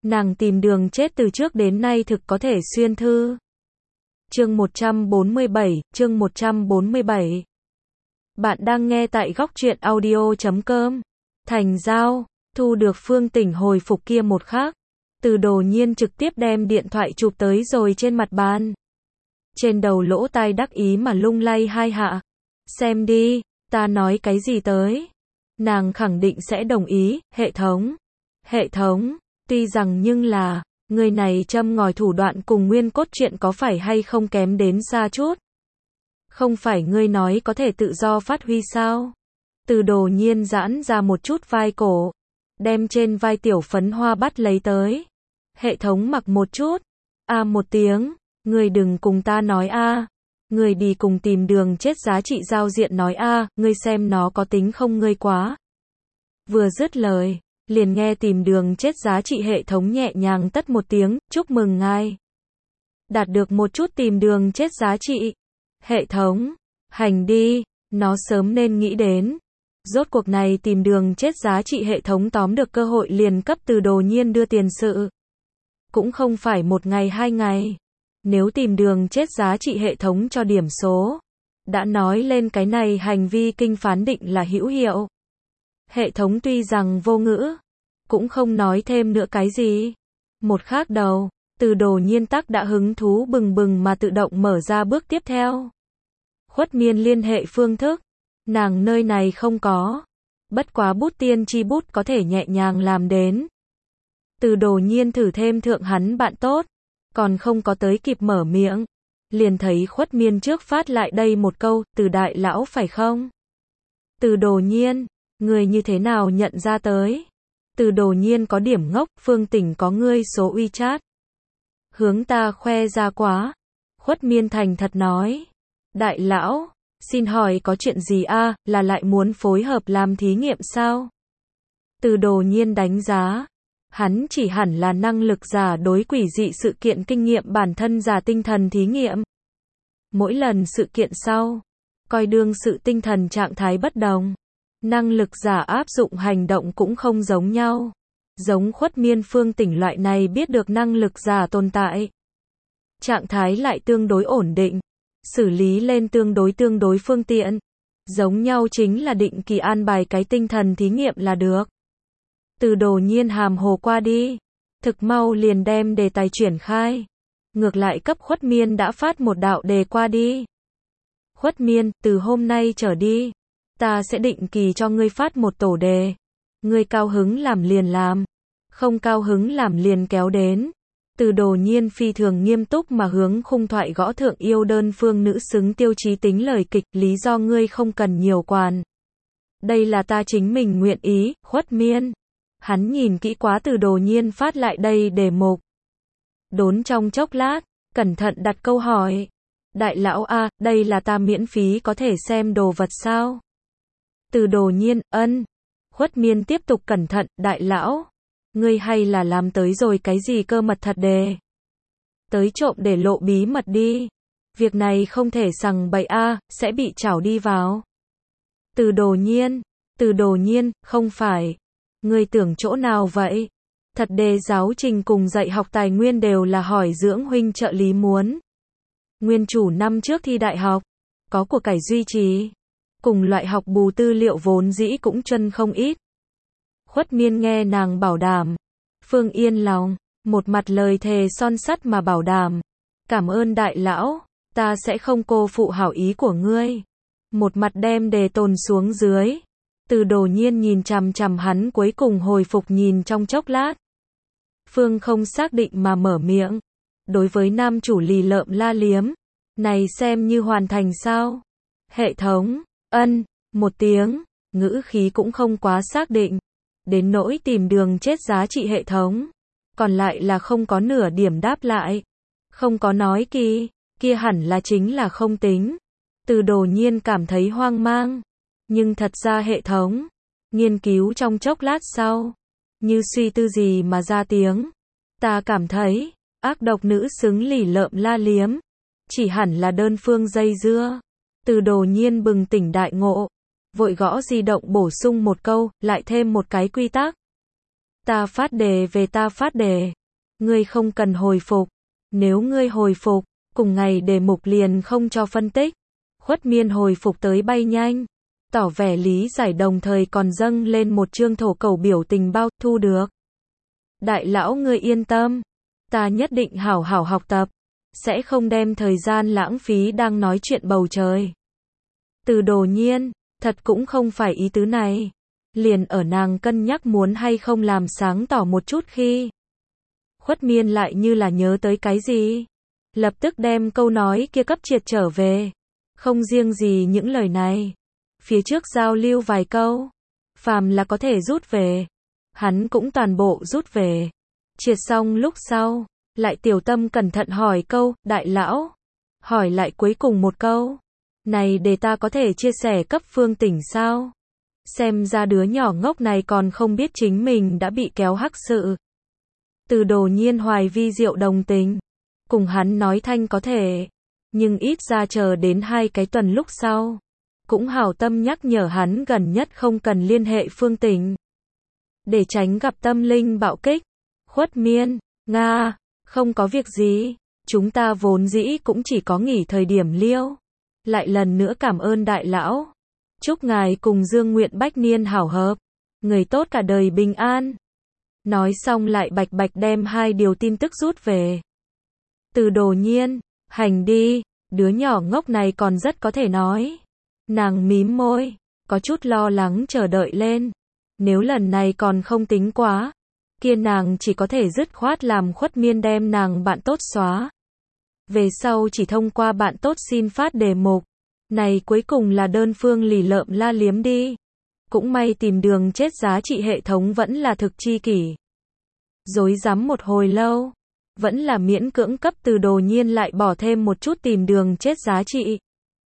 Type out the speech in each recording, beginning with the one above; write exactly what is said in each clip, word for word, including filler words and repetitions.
Nàng tìm đường chết từ trước đến nay thực có thể xuyên thư. Chương một trăm bốn mươi bảy, chương một trăm bốn mươi bảy. Bạn đang nghe tại góc truyện audio chấm com. Thành giao, thu được Phương Tỉnh hồi phục kia một khắc, Từ Đồ Nhiên trực tiếp đem điện thoại chụp tới rồi trên mặt bàn. Trên đầu lỗ tai đắc ý mà lung lay hai hạ. Xem đi, ta nói cái gì tới. Nàng khẳng định sẽ đồng ý, hệ thống. Hệ thống, tuy rằng nhưng là, người này châm ngòi thủ đoạn cùng nguyên cốt truyện có phải hay không kém đến xa chút. Không phải ngươi nói có thể tự do phát huy sao? Từ Đồ Nhiên giãn ra một chút vai cổ, đem trên vai tiểu phấn hoa bắt lấy tới. Hệ thống mặc một chút, a một tiếng, ngươi đừng cùng ta nói a, ngươi đi cùng tìm đường chết giá trị giao diện nói a, ngươi xem nó có tính không ngươi quá. Vừa dứt lời, liền nghe tìm đường chết giá trị hệ thống nhẹ nhàng tất một tiếng, chúc mừng ngài. Đạt được một chút tìm đường chết giá trị. Hệ thống, hành đi, nó sớm nên nghĩ đến. Rốt cuộc này tìm đường chết giá trị hệ thống tóm được cơ hội liền cấp Từ Đồ Nhiên đưa tiền sự. Cũng không phải một ngày hai ngày. Nếu tìm đường chết giá trị hệ thống cho điểm số, đã nói lên cái này hành vi kinh phán định là hữu hiệu. Hệ thống tuy rằng vô ngữ, cũng không nói thêm nữa cái gì. Một khác đầu, Từ Đồ Nhiên tắc đã hứng thú bừng bừng mà tự động mở ra bước tiếp theo. Khuất Miên liên hệ phương thức, nàng nơi này không có. Bất quá bút tiên tri bút có thể nhẹ nhàng làm đến. Từ Đồ Nhiên thử thêm thượng hắn bạn tốt, còn không có tới kịp mở miệng, liền thấy Khuất Miên trước phát lại đây một câu, Từ đại lão phải không? Từ Đồ Nhiên, người như thế nào nhận ra tới? Từ Đồ Nhiên có điểm ngốc, Phương Tỉnh có ngươi số WeChat. Hướng ta khoe ra quá. Khuất Miên thành thật nói. Đại lão, xin hỏi có chuyện gì a, là lại muốn phối hợp làm thí nghiệm sao? Từ Đồ Nhiên đánh giá. Hắn chỉ hẳn là năng lực giả đối quỷ dị sự kiện kinh nghiệm bản thân giả tinh thần thí nghiệm. Mỗi lần sự kiện sau, coi đương sự tinh thần trạng thái bất đồng. Năng lực giả áp dụng hành động cũng không giống nhau. Giống Khuất Miên Phương Tỉnh loại này biết được năng lực giả tồn tại. Trạng thái lại tương đối ổn định. Xử lý lên tương đối tương đối phương tiện. Giống nhau chính là định kỳ an bài cái tinh thần thí nghiệm là được. Từ Đồ Nhiên hàm hồ qua đi. Thực mau liền đem đề tài chuyển khai. Ngược lại cấp Khuất Miên đã phát một đạo đề qua đi. Khuất Miên, từ hôm nay trở đi, ta sẽ định kỳ cho ngươi phát một tổ đề. Ngươi cao hứng làm liền làm. Không cao hứng làm liền kéo đến. Từ Đồ Nhiên phi thường nghiêm túc mà hướng khung thoại gõ thượng yêu đơn phương nữ xứng tiêu chí tính lời kịch, lý do ngươi không cần nhiều quản. Đây là ta chính mình nguyện ý, Khuất Miên. Hắn nhìn kỹ quá Từ Đồ Nhiên phát lại đây đề mục. Đốn trong chốc lát, cẩn thận đặt câu hỏi. Đại lão a, đây là ta miễn phí có thể xem đồ vật sao? Từ Đồ Nhiên, ân. Khuất Miên tiếp tục cẩn thận, đại lão. Ngươi hay là làm tới rồi cái gì cơ mật thật đề? Tới trộm để lộ bí mật đi. Việc này không thể sằng bậy a, sẽ bị trảo đi vào. Từ Đồ Nhiên, Từ Đồ Nhiên, không phải. Ngươi tưởng chỗ nào vậy? Thật đề giáo trình cùng dạy học tài nguyên đều là hỏi dưỡng huynh trợ lý muốn. Nguyên chủ năm trước thi đại học, có của cải duy trì. Cùng loại học bù tư liệu vốn dĩ cũng chân không ít. Khuất Miên nghe nàng bảo đảm. Phương yên lòng, một mặt lời thề son sắt mà bảo đảm. Cảm ơn đại lão, ta sẽ không cô phụ hảo ý của ngươi. Một mặt đem đề tồn xuống dưới. Từ Đồ Nhiên nhìn chằm chằm hắn cuối cùng hồi phục nhìn trong chốc lát. Phương không xác định mà mở miệng. Đối với nam chủ lì lợm la liếm. Này xem như hoàn thành sao? Hệ thống, ân, một tiếng, ngữ khí cũng không quá xác định. Đến nỗi tìm đường chết giá trị hệ thống. Còn lại là không có nửa điểm đáp lại. Không có nói kỳ, kia hẳn là chính là không tính. Từ Đồ Nhiên cảm thấy hoang mang. Nhưng thật ra hệ thống, nghiên cứu trong chốc lát sau, như suy tư gì mà ra tiếng. Ta cảm thấy, ác độc nữ xứng lì lợm la liếm. Chỉ hẳn là đơn phương dây dưa. Từ Đồ Nhiên bừng tỉnh đại ngộ. Vội gõ di động bổ sung một câu, lại thêm một cái quy tắc. Ta phát đề về ta phát đề. Ngươi không cần hồi phục. Nếu ngươi hồi phục, cùng ngày đề mục liền không cho phân tích. Khuất Miên hồi phục tới bay nhanh, tỏ vẻ lý giải đồng thời còn dâng lên một chương thổ cầu biểu tình bao, thu được. Đại lão ngươi yên tâm, ta nhất định hảo hảo học tập, sẽ không đem thời gian lãng phí đang nói chuyện bầu trời. Từ Đồ Nhiên, thật cũng không phải ý tứ này. Liền ở nàng cân nhắc muốn hay không làm sáng tỏ một chút khi Khuất Miên lại như là nhớ tới cái gì, lập tức đem câu nói kia cấp triệt trở về. Không riêng gì những lời này, phía trước giao lưu vài câu, phàm là có thể rút về, hắn cũng toàn bộ rút về. Triệt xong lúc sau, lại tiểu tâm cẩn thận hỏi câu, đại lão, hỏi lại cuối cùng một câu, này để ta có thể chia sẻ cấp Phương Tỉnh sao? Xem ra đứa nhỏ ngốc này còn không biết chính mình đã bị kéo hắc sự. Từ Đồ Nhiên hoài vi diệu đồng tình, cùng hắn nói thanh có thể, nhưng ít ra chờ đến hai cái tuần lúc sau, cũng hảo tâm nhắc nhở hắn gần nhất không cần liên hệ Phương Tỉnh, để tránh gặp tâm linh bạo kích. Khuất Miên, Nga, không có việc gì, chúng ta vốn dĩ cũng chỉ có nghỉ thời điểm liêu. Lại lần nữa cảm ơn đại lão. Chúc ngài cùng Dương Nguyện Bách niên hảo hợp, người tốt cả đời bình an. Nói xong lại bạch bạch đem hai điều tin tức rút về. Từ Đồ Nhiên, hành đi, đứa nhỏ ngốc này còn rất có thể nói. Nàng mím môi, có chút lo lắng chờ đợi lên. Nếu lần này còn không tính quá, kia nàng chỉ có thể dứt khoát làm Khuất Miên đem nàng bạn tốt xóa. Về sau chỉ thông qua bạn tốt xin phát đề mục. Này cuối cùng là đơn phương lì lợm la liếm đi. Cũng may tìm đường chết giá trị hệ thống vẫn là thực chi kỷ. Dối rắm một hồi lâu, vẫn là miễn cưỡng cấp Từ Đồ Nhiên lại bỏ thêm một chút tìm đường chết giá trị.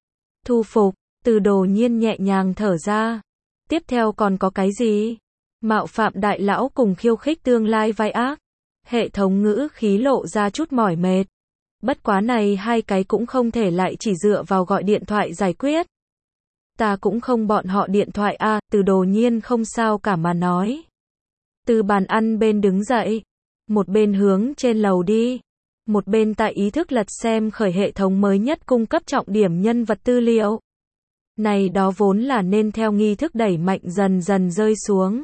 Thu phục, Từ Đồ Nhiên nhẹ nhàng thở ra. Tiếp theo còn có cái gì? Mạo phạm đại lão cùng khiêu khích tương lai vai ác. Hệ thống ngữ khí lộ ra chút mỏi mệt. Bất quá này hai cái cũng không thể lại chỉ dựa vào gọi điện thoại giải quyết. Ta cũng không bọn họ điện thoại a. À, Từ Đồ Nhiên không sao cả mà nói. Từ bàn ăn bên đứng dậy, một bên hướng trên lầu đi, một bên tại ý thức lật xem khởi hệ thống mới nhất cung cấp trọng điểm nhân vật tư liệu. Này đó vốn là nên theo nghi thức đẩy mạnh dần dần rơi xuống.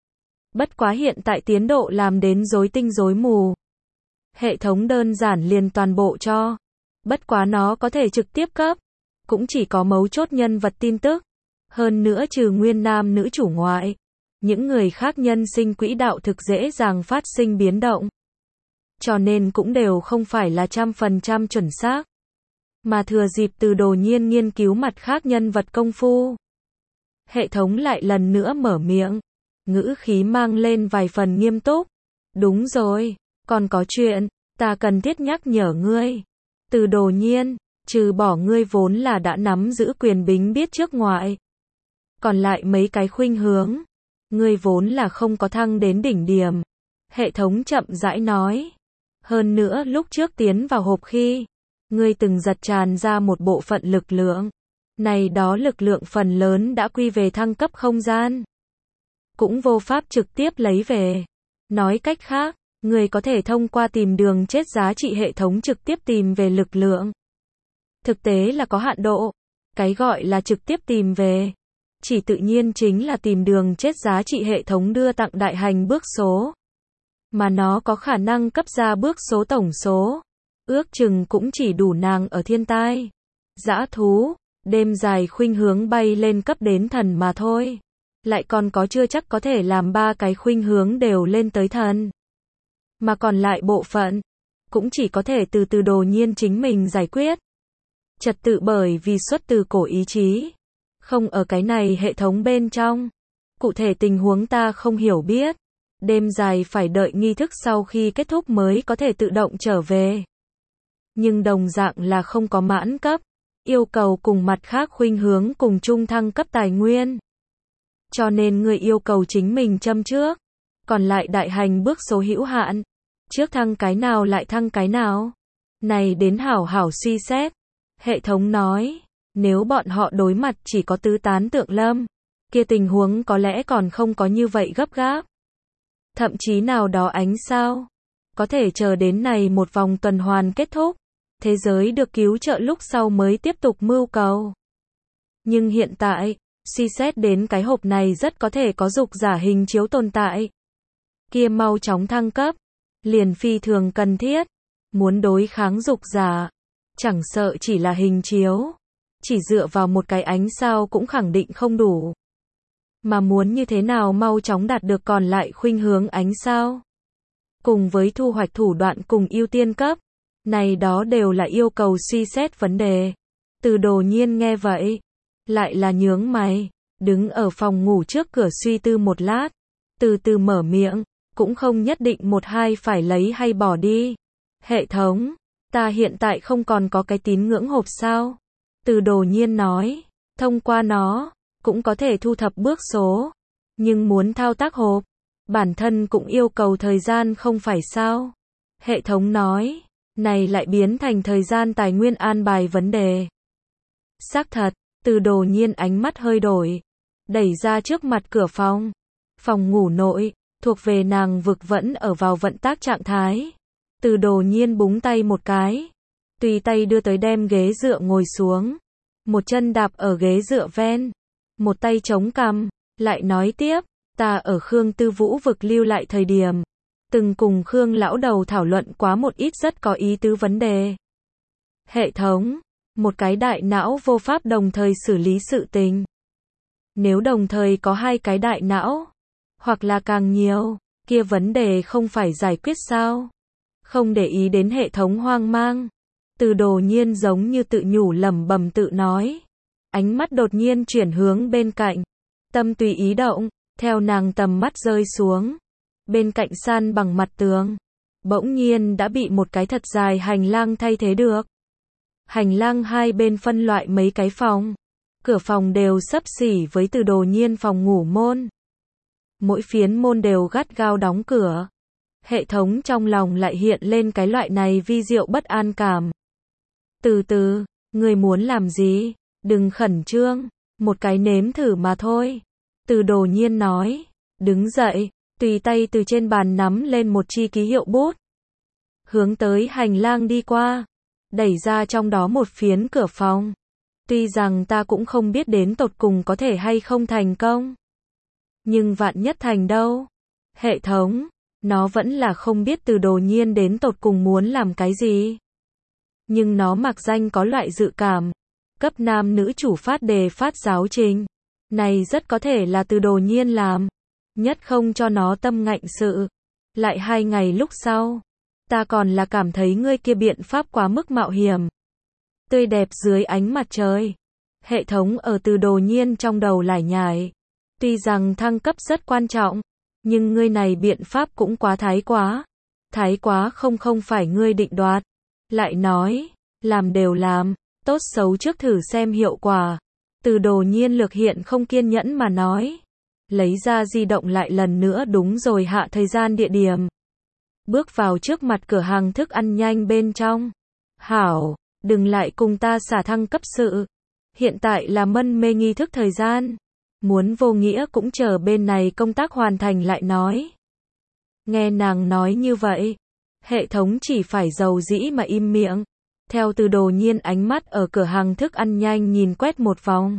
Bất quá hiện tại tiến độ làm đến rối tinh rối mù. Hệ thống đơn giản liền toàn bộ cho. Bất quá nó có thể trực tiếp cấp. Cũng chỉ có mấu chốt nhân vật tin tức. Hơn nữa trừ nguyên nam nữ chủ ngoại. Những người khác nhân sinh quỹ đạo thực dễ dàng phát sinh biến động. Cho nên cũng đều không phải là trăm phần trăm chuẩn xác. Mà thừa dịp Từ Đồ Nhiên nghiên cứu mặt khác nhân vật công phu. Hệ thống lại lần nữa mở miệng. Ngữ khí mang lên vài phần nghiêm túc. Đúng rồi. Còn có chuyện, ta cần thiết nhắc nhở ngươi. Từ Đồ Nhiên, trừ bỏ ngươi vốn là đã nắm giữ quyền bính biết trước ngoại. Còn lại mấy cái khuynh hướng, ngươi vốn là không có thăng đến đỉnh điểm. Hệ thống chậm rãi nói. Hơn nữa lúc trước tiến vào hộp khi, ngươi từng giật tràn ra một bộ phận lực lượng. Này đó lực lượng phần lớn đã quy về thăng cấp không gian. Cũng vô pháp trực tiếp lấy về. Nói cách khác, người có thể thông qua tìm đường chết giá trị hệ thống trực tiếp tìm về lực lượng. Thực tế là có hạn độ. Cái gọi là trực tiếp tìm về, chỉ tự nhiên chính là tìm đường chết giá trị hệ thống đưa tặng đại hành bước số. Mà nó có khả năng cấp ra bước số tổng số. Ước chừng cũng chỉ đủ nàng ở thiên tai, dã thú, đêm dài khuynh hướng bay lên cấp đến thần mà thôi. Lại còn có chưa chắc có thể làm ba cái khuynh hướng đều lên tới thần. Mà còn lại bộ phận, cũng chỉ có thể từ Từ Đồ Nhiên chính mình giải quyết. Trật tự bởi vì xuất từ cổ ý chí. Không ở cái này hệ thống bên trong. Cụ thể tình huống ta không hiểu biết. Đêm dài phải đợi nghi thức sau khi kết thúc mới có thể tự động trở về. Nhưng đồng dạng là không có mãn cấp. Yêu cầu cùng mặt khác khuynh hướng cùng chung thăng cấp tài nguyên. Cho nên người yêu cầu chính mình châm trước. Còn lại đại hành bước số hữu hạn. Trước thăng cái nào lại thăng cái nào. Này đến hảo hảo suy xét. Hệ thống nói, nếu bọn họ đối mặt chỉ có tứ tán tượng lâm, kia tình huống có lẽ còn không có như vậy gấp gáp. Thậm chí nào đó ánh sao, có thể chờ đến này một vòng tuần hoàn kết thúc, thế giới được cứu trợ lúc sau mới tiếp tục mưu cầu. Nhưng hiện tại, suy xét đến cái hộp này rất có thể có dục giả hình chiếu tồn tại. Kia mau chóng thăng cấp, liền phi thường cần thiết. Muốn đối kháng dục giả, chẳng sợ chỉ là hình chiếu, chỉ dựa vào một cái ánh sao cũng khẳng định không đủ. Mà muốn như thế nào mau chóng đạt được còn lại khuynh hướng ánh sao, cùng với thu hoạch thủ đoạn cùng ưu tiên cấp, này đó đều là yêu cầu suy xét vấn đề. Từ Đồ Nhiên nghe vậy, lại là nhướng mày, đứng ở phòng ngủ trước cửa suy tư một lát, từ từ mở miệng, cũng không nhất định một hai phải lấy hay bỏ đi. Hệ thống, ta hiện tại không còn có cái tín ngưỡng hộp sao? Từ Đồ Nhiên nói, thông qua nó, cũng có thể thu thập bước số, nhưng muốn thao tác hộp, bản thân cũng yêu cầu thời gian không phải sao? Hệ thống nói, này lại biến thành thời gian tài nguyên an bài vấn đề. Xác thật, Từ Đồ Nhiên ánh mắt hơi đổi, đẩy ra trước mặt cửa phòng. Phòng ngủ nội, thuộc về nàng vực vẫn ở vào vận tác trạng thái. Từ Đồ Nhiên búng tay một cái, tùy tay đưa tới đem ghế dựa ngồi xuống, một chân đạp ở ghế dựa ven, một tay chống cằm, lại nói tiếp, ta ở Khương Tư Vũ vực lưu lại thời điểm, từng cùng Khương lão đầu thảo luận quá một ít rất có ý tứ vấn đề. Hệ thống, một cái đại não vô pháp đồng thời xử lý sự tình. Nếu đồng thời có hai cái đại não, hoặc là càng nhiều, kia vấn đề không phải giải quyết sao? Không để ý đến hệ thống hoang mang, Từ Đồ Nhiên giống như tự nhủ lẩm bẩm tự nói. Ánh mắt đột nhiên chuyển hướng bên cạnh, tâm tùy ý động, theo nàng tầm mắt rơi xuống. Bên cạnh san bằng mặt tường, bỗng nhiên đã bị một cái thật dài hành lang thay thế được. Hành lang hai bên phân loại mấy cái phòng, cửa phòng đều xấp xỉ với Từ Đồ Nhiên phòng ngủ môn. Mỗi phiến môn đều gắt gao đóng cửa. Hệ thống trong lòng lại hiện lên cái loại này vi diệu bất an cảm. Từ từ, người muốn làm gì? Đừng khẩn trương, một cái nếm thử mà thôi. Từ Đồ Nhiên nói, đứng dậy, tùy tay từ trên bàn nắm lên một chi ký hiệu bút. Hướng tới hành lang đi qua, đẩy ra trong đó một phiến cửa phòng. Tuy rằng ta cũng không biết đến tột cùng có thể hay không thành công. Nhưng vạn nhất thành đâu? Hệ thống, nó vẫn là không biết Từ Đồ Nhiên đến tột cùng muốn làm cái gì. Nhưng nó mặc danh có loại dự cảm. Cấp nam nữ chủ phát đề phát giáo trình. Này rất có thể là Từ Đồ Nhiên làm. Nhất không cho nó tâm ngạnh sự. Lại hai ngày lúc sau, ta còn là cảm thấy ngươi kia biện pháp quá mức mạo hiểm. Tươi đẹp dưới ánh mặt trời. Hệ thống ở Từ Đồ Nhiên trong đầu lải nhải. Tuy rằng thăng cấp rất quan trọng, nhưng ngươi này biện pháp cũng quá thái quá. Thái quá không không phải ngươi định đoạt. Lại nói, làm đều làm, tốt xấu trước thử xem hiệu quả. Từ Đồ Nhiên lược hiện không kiên nhẫn mà nói. Lấy ra di động lại lần nữa đúng rồi hạ thời gian địa điểm. Bước vào trước mặt cửa hàng thức ăn nhanh bên trong. Hảo, đừng lại cùng ta xả thăng cấp sự. Hiện tại là mân mê nghi thức thời gian. Muốn vô nghĩa cũng chờ bên này công tác hoàn thành lại nói. Nghe nàng nói như vậy, hệ thống chỉ phải dầu dĩ mà im miệng. Theo Từ Đồ Nhiên ánh mắt ở cửa hàng thức ăn nhanh nhìn quét một vòng.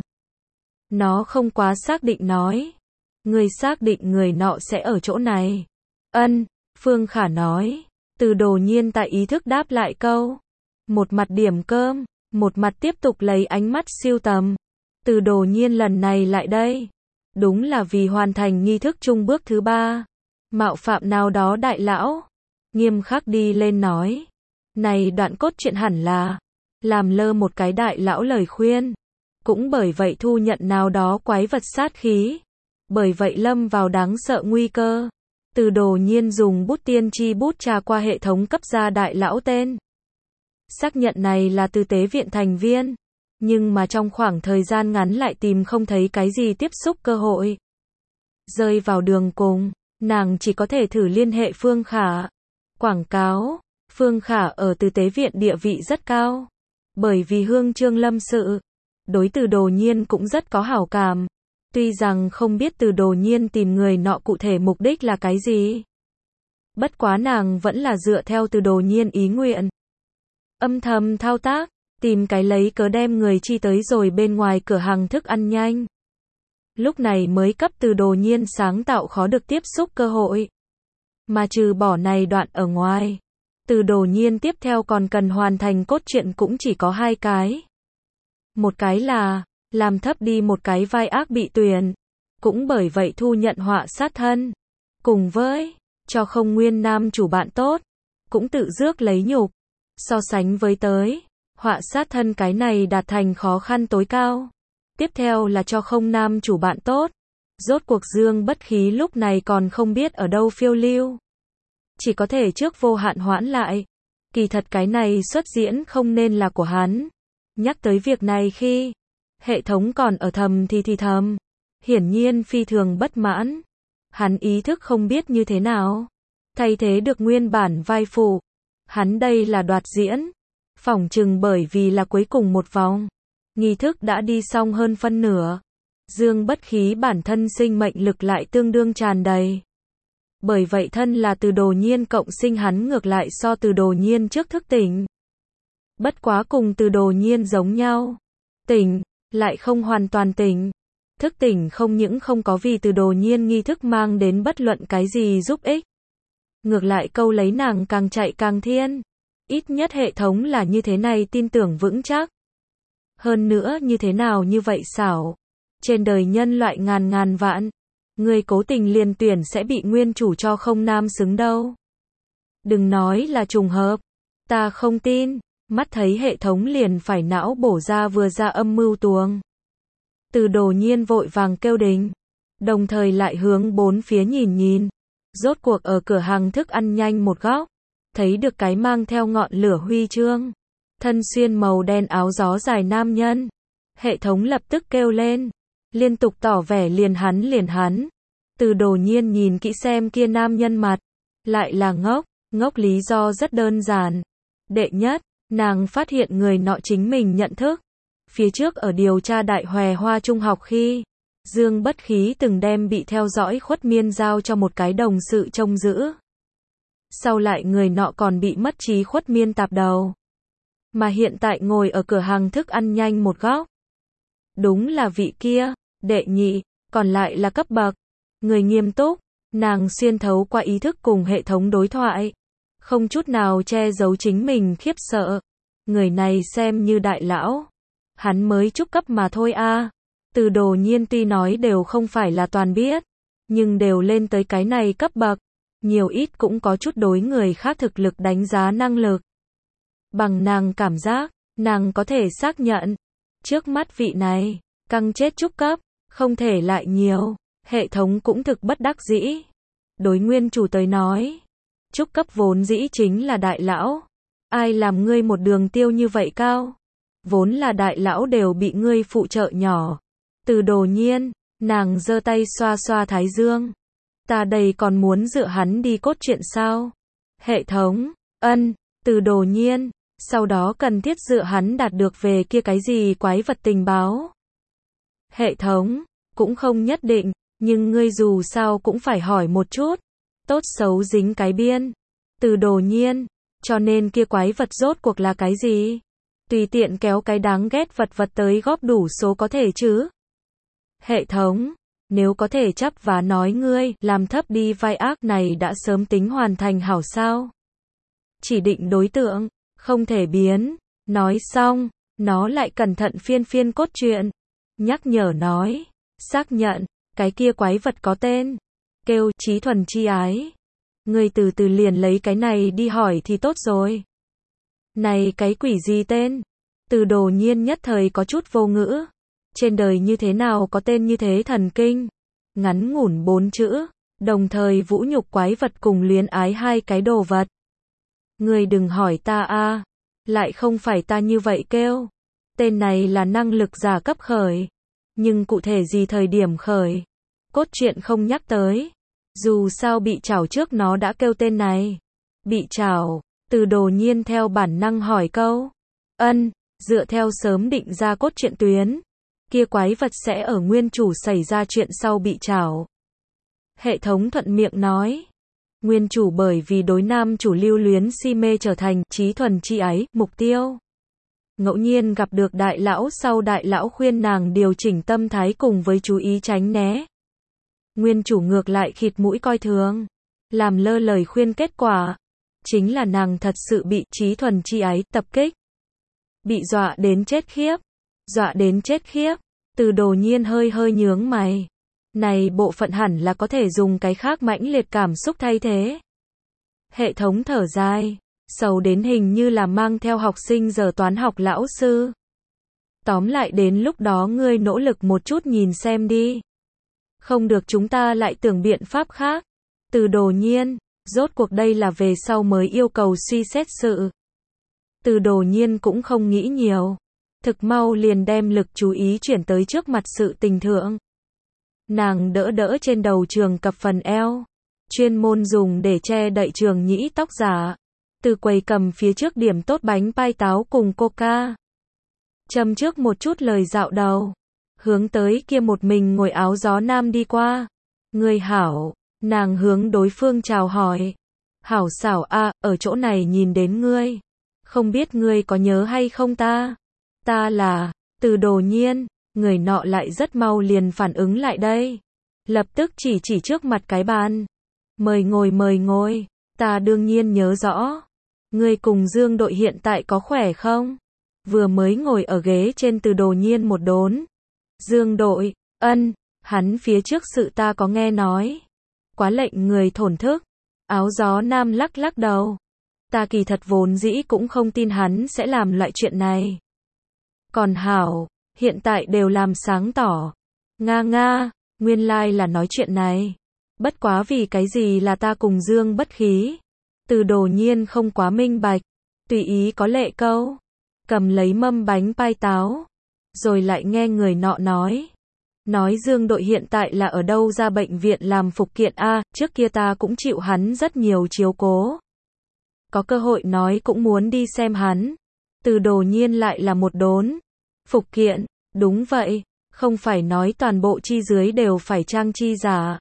Nó không quá xác định nói. Người xác định người nọ sẽ ở chỗ này. Ân, Phương Khả nói. Từ Đồ Nhiên tại ý thức đáp lại câu. Một mặt điểm cơm, một mặt tiếp tục lấy ánh mắt siêu tầm. Từ Đồ Nhiên lần này lại đây. Đúng là vì hoàn thành nghi thức chung bước thứ ba. Mạo phạm nào đó đại lão. Nghiêm khắc đi lên nói. Này đoạn cốt truyện hẳn là. Làm lơ một cái đại lão lời khuyên. Cũng bởi vậy thu nhận nào đó quái vật sát khí. Bởi vậy lâm vào đáng sợ nguy cơ. Từ Đồ Nhiên dùng bút tiên tri bút tra qua hệ thống cấp ra đại lão tên. Xác nhận này là từ tế viện thành viên. Nhưng mà trong khoảng thời gian ngắn lại tìm không thấy cái gì tiếp xúc cơ hội. Rơi vào đường cùng, nàng chỉ có thể thử liên hệ Phương Khả. Quảng cáo, Phương Khả ở từ tế viện địa vị rất cao. Bởi vì hương trương lâm sự, đối Từ Đồ Nhiên cũng rất có hảo cảm. Tuy rằng không biết Từ Đồ Nhiên tìm người nọ cụ thể mục đích là cái gì. Bất quá nàng vẫn là dựa theo Từ Đồ Nhiên ý nguyện. Âm thầm thao tác, tìm cái lấy cớ đem người chi tới rồi bên ngoài cửa hàng thức ăn nhanh. Lúc này mới cấp Từ Đồ Nhiên sáng tạo khó được tiếp xúc cơ hội. Mà trừ bỏ này đoạn ở ngoài, Từ Đồ Nhiên tiếp theo còn cần hoàn thành cốt truyện cũng chỉ có hai cái. Một cái là, làm thấp đi một cái vai ác bị tuyển, cũng bởi vậy thu nhận họa sát thân. Cùng với, cho không nguyên nam chủ bạn tốt, cũng tự rước lấy nhục. So sánh với tới, họa sát thân cái này đạt thành khó khăn tối cao. Tiếp theo là cho không nam chủ bạn tốt. Rốt cuộc Dương Bất Khí lúc này còn không biết ở đâu phiêu lưu. Chỉ có thể trước vô hạn hoãn lại. Kỳ thật cái này xuất diễn không nên là của hắn. Nhắc tới việc này khi hệ thống còn ở thầm thì thì thầm. Hiển nhiên phi thường bất mãn. Hắn ý thức không biết như thế nào thay thế được nguyên bản vai phụ. Hắn đây là đoạt diễn. Phỏng chừng bởi vì là cuối cùng một vòng. Nghi thức đã đi xong hơn phân nửa. Dương Bất Khí bản thân sinh mệnh lực lại tương đương tràn đầy. Bởi vậy thân là Từ Đồ Nhiên cộng sinh hắn ngược lại so Từ Đồ Nhiên trước thức tỉnh. Bất quá cùng Từ Đồ Nhiên giống nhau. Tỉnh, lại không hoàn toàn tỉnh. Thức tỉnh không những không có vì Từ Đồ Nhiên nghi thức mang đến bất luận cái gì giúp ích. Ngược lại câu lấy nàng càng chạy càng thiên. Ít nhất hệ thống là như thế này tin tưởng vững chắc. Hơn nữa như thế nào như vậy xảo. Trên đời nhân loại ngàn ngàn vạn. Người cố tình liền tuyển sẽ bị nguyên chủ cho không nam xứng đâu. Đừng nói là trùng hợp. Ta không tin. Mắt thấy hệ thống liền phải não bổ ra vừa ra âm mưu tuồng. Từ Đồ Nhiên vội vàng kêu đình. Đồng thời lại hướng bốn phía nhìn nhìn. Rốt cuộc ở cửa hàng thức ăn nhanh một góc. Thấy được cái mang theo ngọn lửa huy chương. Thân xuyên màu đen áo gió dài nam nhân. Hệ thống lập tức kêu lên. Liên tục tỏ vẻ liền hắn liền hắn. Từ Đồ Nhiên nhìn kỹ xem kia nam nhân mặt. Lại là ngốc. Ngốc lý do rất đơn giản. Đệ nhất, nàng phát hiện người nọ chính mình nhận thức. Phía trước ở điều tra Đại Hòe Hoa Trung học khi, Dương Bất Khí từng đem bị theo dõi Khuất Miên giao cho một cái đồng sự trông giữ. Sau lại người nọ còn bị mất trí Khuất Miên tạp đầu. Mà hiện tại ngồi ở cửa hàng thức ăn nhanh một góc. Đúng là vị kia, đệ nhị, còn lại là cấp bậc. Người nghiêm túc, nàng xuyên thấu qua ý thức cùng hệ thống đối thoại. Không chút nào che giấu chính mình khiếp sợ. Người này xem như đại lão. Hắn mới trúc cấp mà thôi a. À. Từ Đồ Nhiên tuy nói đều không phải là toàn biết. Nhưng đều lên tới cái này cấp bậc. Nhiều ít cũng có chút đối người khác thực lực đánh giá năng lực. Bằng nàng cảm giác, nàng có thể xác nhận. Trước mắt vị này, căng chết trúc cấp, không thể lại nhiều. Hệ thống cũng thực bất đắc dĩ. Đối nguyên chủ tới nói. Trúc cấp vốn dĩ chính là đại lão. Ai làm ngươi một đường tiêu như vậy cao? Vốn là đại lão đều bị ngươi phụ trợ nhỏ. Từ Đồ Nhiên, nàng giơ tay xoa xoa thái dương. Ta đây còn muốn dựa hắn đi cốt truyện sao? Hệ thống, ân, Từ Đồ Nhiên, sau đó cần thiết dựa hắn đạt được về kia cái gì quái vật tình báo. Hệ thống, cũng không nhất định, nhưng ngươi dù sao cũng phải hỏi một chút. Tốt xấu dính cái biên. Từ Đồ Nhiên, cho nên kia quái vật rốt cuộc là cái gì? Tùy tiện kéo cái đáng ghét vật vật tới góp đủ số có thể chứ? Hệ thống, nếu có thể chấp và nói ngươi làm thấp đi vai ác này đã sớm tính hoàn thành hảo sao? Chỉ định đối tượng, không thể biến. Nói xong, nó lại cẩn thận phiên phiên cốt truyện. Nhắc nhở nói, xác nhận, cái kia quái vật có tên. Kêu Chí Thuần Chi Ái. Ngươi từ từ liền lấy cái này đi hỏi thì tốt rồi. Này cái quỷ gì tên? Từ Đồ Nhiên nhất thời có chút vô ngữ. Trên đời như thế nào có tên như thế thần kinh? Ngắn ngủn bốn chữ, đồng thời vũ nhục quái vật cùng luyến ái hai cái đồ vật. Ngươi đừng hỏi ta a, lại không phải ta như vậy kêu. Tên này là năng lực giả cấp khởi. Nhưng cụ thể gì thời điểm khởi? Cốt truyện không nhắc tới. Dù sao bị trảo trước nó đã kêu tên này. Bị trảo, Từ Đồ Nhiên theo bản năng hỏi câu. Ân, dựa theo sớm định ra cốt truyện tuyến. Kia quái vật sẽ ở nguyên chủ xảy ra chuyện sau bị trảo. Hệ thống thuận miệng nói. Nguyên chủ bởi vì đối nam chủ lưu luyến si mê trở thành chí thuần chi ái, mục tiêu. Ngẫu nhiên gặp được đại lão sau đại lão khuyên nàng điều chỉnh tâm thái cùng với chú ý tránh né. Nguyên chủ ngược lại khịt mũi coi thường, làm lơ lời khuyên, kết quả chính là nàng thật sự bị chí thuần chi ái tập kích. Bị dọa đến chết khiếp, dọa đến chết khiếp, Từ Đồ Nhiên hơi hơi nhướng mày. Này bộ phận hẳn là có thể dùng cái khác mãnh liệt cảm xúc thay thế. Hệ thống thở dài, sầu đến hình như là mang theo học sinh giờ toán học lão sư. Tóm lại đến lúc đó ngươi nỗ lực một chút nhìn xem đi. Không được chúng ta lại tưởng biện pháp khác. Từ Đồ Nhiên, rốt cuộc đây là về sau mới yêu cầu suy xét sự. Từ Đồ Nhiên cũng không nghĩ nhiều. Thực mau liền đem lực chú ý chuyển tới trước mặt sự tình thượng. Nàng đỡ đỡ trên đầu trường cặp phần eo, chuyên môn dùng để che đậy trường nhĩ tóc giả. Từ quầy cầm phía trước điểm tốt bánh pai táo cùng coca. Châm trước một chút lời dạo đầu, hướng tới kia một mình ngồi áo gió nam đi qua. Người hảo, nàng hướng đối phương chào hỏi. Hảo xảo a, ở chỗ này nhìn đến ngươi. Không biết ngươi có nhớ hay không ta? Ta là Từ Đồ Nhiên. Người nọ lại rất mau liền phản ứng lại đây. Lập tức chỉ chỉ trước mặt cái bàn. Mời ngồi mời ngồi, ta đương nhiên nhớ rõ. Ngươi cùng Dương đội hiện tại có khỏe không? Vừa mới ngồi ở ghế trên Từ Đồ Nhiên một đốn. Dương đội, ân, hắn phía trước sự ta có nghe nói. Quá lệnh người thổn thức. Áo gió nam lắc lắc đầu. Ta kỳ thật vốn dĩ cũng không tin hắn sẽ làm loại chuyện này. Còn hảo, hiện tại đều làm sáng tỏ. Nga nga, nguyên lai là nói chuyện này. Bất quá vì cái gì là ta cùng Dương bất khí. Từ Đồ Nhiên không quá minh bạch. Tùy ý có lệ câu. Cầm lấy mâm bánh pai táo. Rồi lại nghe người nọ nói. Nói Dương đội hiện tại là ở đâu ra bệnh viện làm phục kiện a, trước kia ta cũng chịu hắn rất nhiều chiếu cố. Có cơ hội nói cũng muốn đi xem hắn. Từ Đồ Nhiên lại là một đốn. Phục kiện, đúng vậy, không phải nói toàn bộ chi dưới đều phải trang chi giả.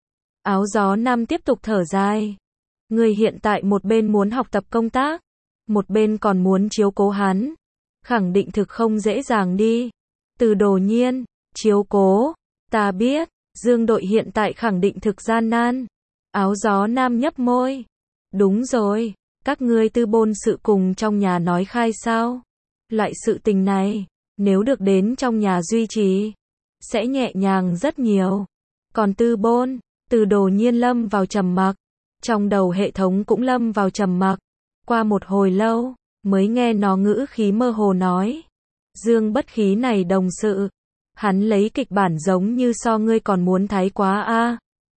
Áo gió nam tiếp tục thở dài. Người hiện tại một bên muốn học tập công tác, một bên còn muốn chiếu cố hắn. Khẳng định thực không dễ dàng đi. Từ Đồ Nhiên, chiếu cố, ta biết, Dương đội hiện tại khẳng định thực gian nan. Áo gió nam nhấp môi. Đúng rồi, các ngươi tư bôn sự cùng trong nhà nói khai sao? Loại sự tình này, nếu được đến trong nhà duy trì, sẽ nhẹ nhàng rất nhiều. Còn tư bôn, Từ Đồ Nhiên lâm vào trầm mặc. Trong đầu hệ thống cũng lâm vào trầm mặc. Qua một hồi lâu, mới nghe nó ngữ khí mơ hồ nói. Dương bất khí này đồng sự. Hắn lấy kịch bản giống như so ngươi còn muốn thái quá a.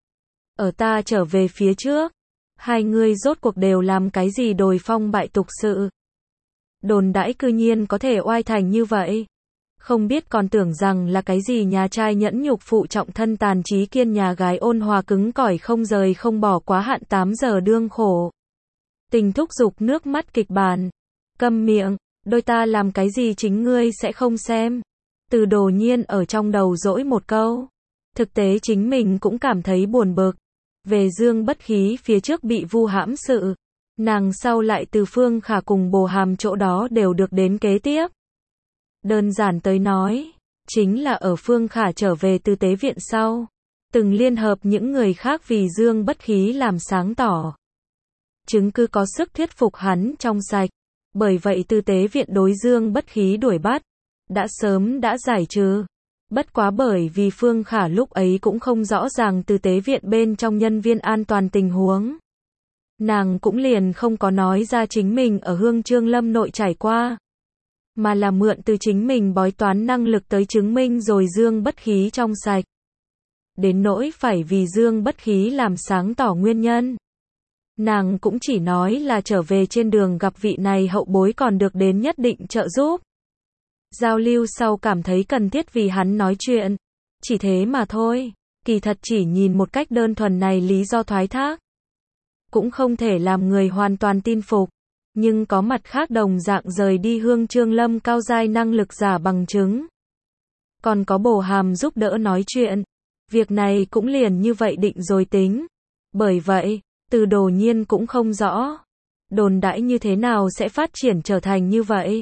Ở ta trở về phía trước, hai ngươi rốt cuộc đều làm cái gì đồi phong bại tục sự. Đồn đãi cư nhiên có thể oai thành như vậy. Không biết còn tưởng rằng là cái gì nhà trai nhẫn nhục phụ trọng thân tàn trí kiên nhà gái ôn hòa cứng cỏi không rời không bỏ quá hạn tám giờ đương khổ. Tình thúc giục nước mắt kịch bản. Câm miệng, đôi ta làm cái gì chính ngươi sẽ không xem. Từ Đồ Nhiên ở trong đầu dỗi một câu. Thực tế chính mình cũng cảm thấy buồn bực. Về Dương bất khí phía trước bị vu hãm sự. Nàng sau lại từ Phương Khả cùng Bồ Hàm chỗ đó đều được đến kế tiếp. Đơn giản tới nói, chính là ở Phương Khả trở về từ tế viện sau. Từng liên hợp những người khác vì Dương bất khí làm sáng tỏ. Chứng cứ có sức thuyết phục hắn trong sạch. Bởi vậy tư tế viện đối Dương bất khí đuổi bắt. Đã sớm đã giải trừ. Bất quá bởi vì Phương Khả lúc ấy cũng không rõ ràng tư tế viện bên trong nhân viên an toàn tình huống. Nàng cũng liền không có nói ra chính mình ở Hương Trương Lâm nội trải qua. Mà là mượn từ chính mình bói toán năng lực tới chứng minh rồi Dương bất khí trong sạch. Đến nỗi phải vì Dương bất khí làm sáng tỏ nguyên nhân. Nàng cũng chỉ nói là trở về trên đường gặp vị này hậu bối còn được đến nhất định trợ giúp. Giao lưu sau cảm thấy cần thiết vì hắn nói chuyện. Chỉ thế mà thôi. Kỳ thật chỉ nhìn một cách đơn thuần này lý do thoái thác. Cũng không thể làm người hoàn toàn tin phục. Nhưng có mặt khác đồng dạng rời đi Hương Trương Lâm cao giai năng lực giả bằng chứng. Còn có Bồ Hàm giúp đỡ nói chuyện. Việc này cũng liền như vậy định rồi tính. Bởi vậy, Từ Đồ Nhiên cũng không rõ. Đồn đãi như thế nào sẽ phát triển trở thành như vậy?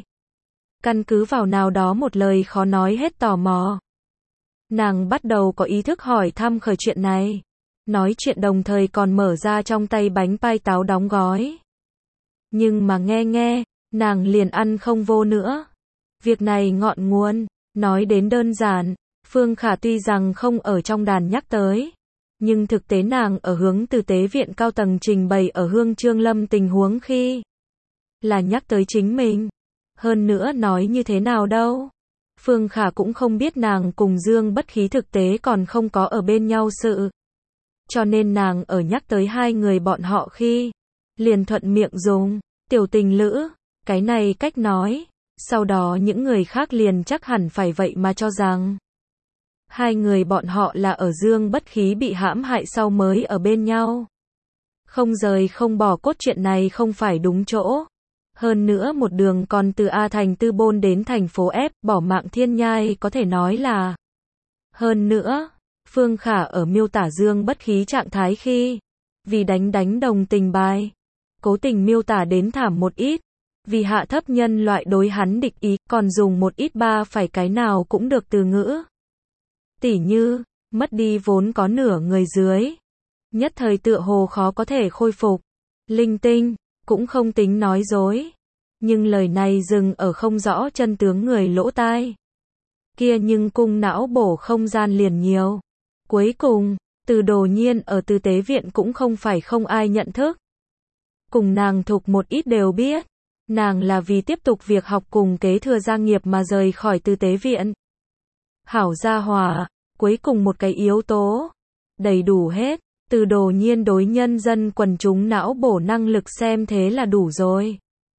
Căn cứ vào nào đó một lời khó nói hết tò mò. Nàng bắt đầu có ý thức hỏi thăm khởi chuyện này. Nói chuyện đồng thời còn mở ra trong tay bánh pai táo đóng gói. Nhưng mà nghe nghe, nàng liền ăn không vô nữa. Việc này ngọn nguồn, nói đến đơn giản, Phương Khả tuy rằng không ở trong đàn nhắc tới, nhưng thực tế nàng ở hướng từ tế viện cao tầng trình bày ở Hương Trương Lâm tình huống khi là nhắc tới chính mình. Hơn nữa nói như thế nào đâu. Phương Khả cũng không biết nàng cùng Dương Bất Khí thực tế còn không có ở bên nhau sự. Cho nên nàng ở nhắc tới hai người bọn họ khi liền thuận miệng dùng tiểu tình lữ, cái này cách nói. Sau đó những người khác liền chắc hẳn phải vậy mà cho rằng hai người bọn họ là ở Dương Bất Khí bị hãm hại sau mới ở bên nhau. Không rời không bỏ cốt truyện này không phải đúng chỗ. Hơn nữa một đường còn từ A thành Tư Bôn đến thành phố F, bỏ mạng thiên nhai có thể nói là. Hơn nữa, Phương Khả ở miêu tả Dương Bất Khí trạng thái khi vì đánh đánh đồng tình bài, cố tình miêu tả đến thảm một ít. Vì hạ thấp nhân loại đối hắn địch ý, còn dùng một ít ba phải cái nào cũng được từ ngữ. Tỉ như, mất đi vốn có nửa người dưới. Nhất thời tựa hồ khó có thể khôi phục. Linh tinh, cũng không tính nói dối. Nhưng lời này dừng ở không rõ chân tướng người lỗ tai. Kia nhưng cung não bổ không gian liền nhiều. Cuối cùng, Từ Đồ Nhiên ở Tư tế viện cũng không phải không ai nhận thức. Cùng nàng thuộc một ít đều biết. Nàng là vì tiếp tục việc học cùng kế thừa gia nghiệp mà rời khỏi Tư tế viện. Hảo gia hỏa, cuối cùng một cái yếu tố. Đầy đủ hết, Từ Đồ Nhiên đối nhân dân quần chúng não bổ năng lực xem thế là đủ rồi.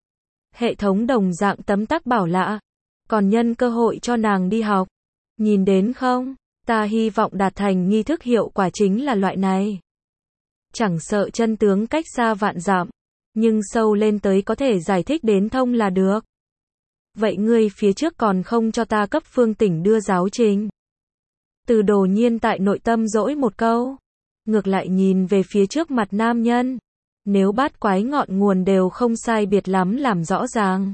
Hệ thống đồng dạng tấm tắc bảo lạ. Còn nhân cơ hội cho nàng đi học. Nhìn đến không, ta hy vọng đạt thành nghi thức hiệu quả chính là loại này. Chẳng sợ chân tướng cách xa vạn dặm. Nhưng sâu lên tới có thể giải thích đến thông là được. Vậy ngươi phía trước còn không cho ta cấp Phương Tỉnh đưa giáo trình. Từ Đồ Nhiên tại nội tâm dỗi một câu. Ngược lại nhìn về phía trước mặt nam nhân. Nếu bát quái ngọn nguồn đều không sai biệt lắm làm rõ ràng.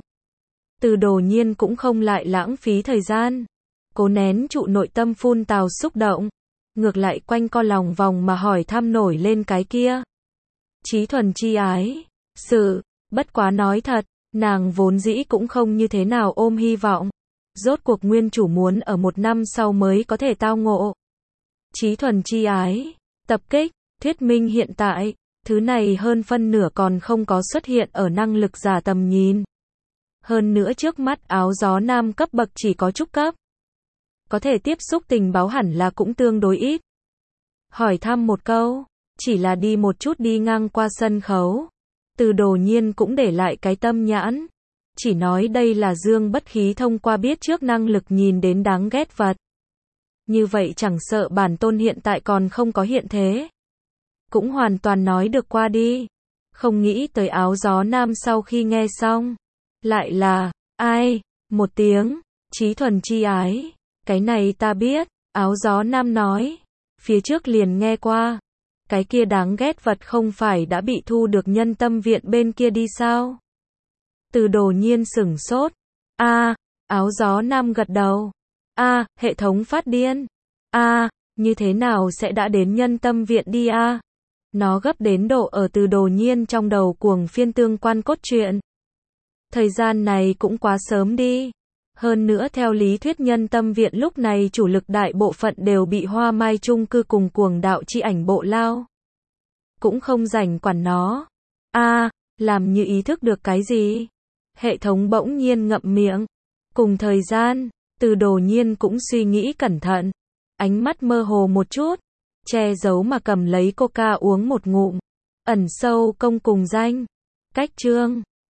Từ Đồ Nhiên cũng không lại lãng phí thời gian. Cố nén trụ nội tâm phun tào xúc động. Ngược lại quanh co lòng vòng mà hỏi thăm nổi lên cái kia. Chí thuần chi ái. Sự, bất quá nói thật, nàng vốn dĩ cũng không như thế nào ôm hy vọng. Rốt cuộc nguyên chủ muốn ở một năm sau mới có thể tao ngộ. Chí thuần chi ái, tập kích, thuyết minh hiện tại, thứ này hơn phân nửa còn không có xuất hiện ở năng lực giả tầm nhìn. Hơn nữa trước mắt áo gió nam cấp bậc chỉ có trúc cấp. Có thể tiếp xúc tình báo hẳn là cũng tương đối ít. Hỏi thăm một câu, chỉ là đi một chút đi ngang qua sân khấu. Từ Đồ Nhiên cũng để lại cái tâm nhãn. Chỉ nói đây là Dương Bất Khí thông qua biết trước năng lực nhìn đến đáng ghét vật. Như vậy chẳng sợ bản tôn hiện tại còn không có hiện thế. Cũng hoàn toàn nói được qua đi. Không nghĩ tới áo gió nam sau khi nghe xong. Lại là, ai, một tiếng, chí thuần chi ái. Cái này ta biết, áo gió nam nói. Phía trước liền nghe qua. Cái kia đáng ghét vật không phải đã bị thu được nhân tâm viện bên kia đi sao? Từ Đồ Nhiên sửng sốt. A, à, áo gió nam gật đầu. A, à, hệ thống phát điên. A, à, như thế nào sẽ đã đến nhân tâm viện đi a? À? Nó gấp đến độ ở Từ Đồ Nhiên trong đầu cuồng phiên tương quan cốt truyện. Thời gian này cũng quá sớm đi. Hơn nữa theo lý thuyết nhân tâm viện lúc này chủ lực đại bộ phận đều bị Hoa Mai chung cư cùng cuồng đạo chi ảnh bộ lao. Cũng không rảnh quản nó. A, à, làm như ý thức được cái gì? Hệ thống bỗng nhiên ngậm miệng. Cùng thời gian, Từ Đồ Nhiên cũng suy nghĩ cẩn thận. Ánh mắt mơ hồ một chút. Che giấu mà cầm lấy coca uống một ngụm. Ẩn sâu công cùng danh. Cách chương.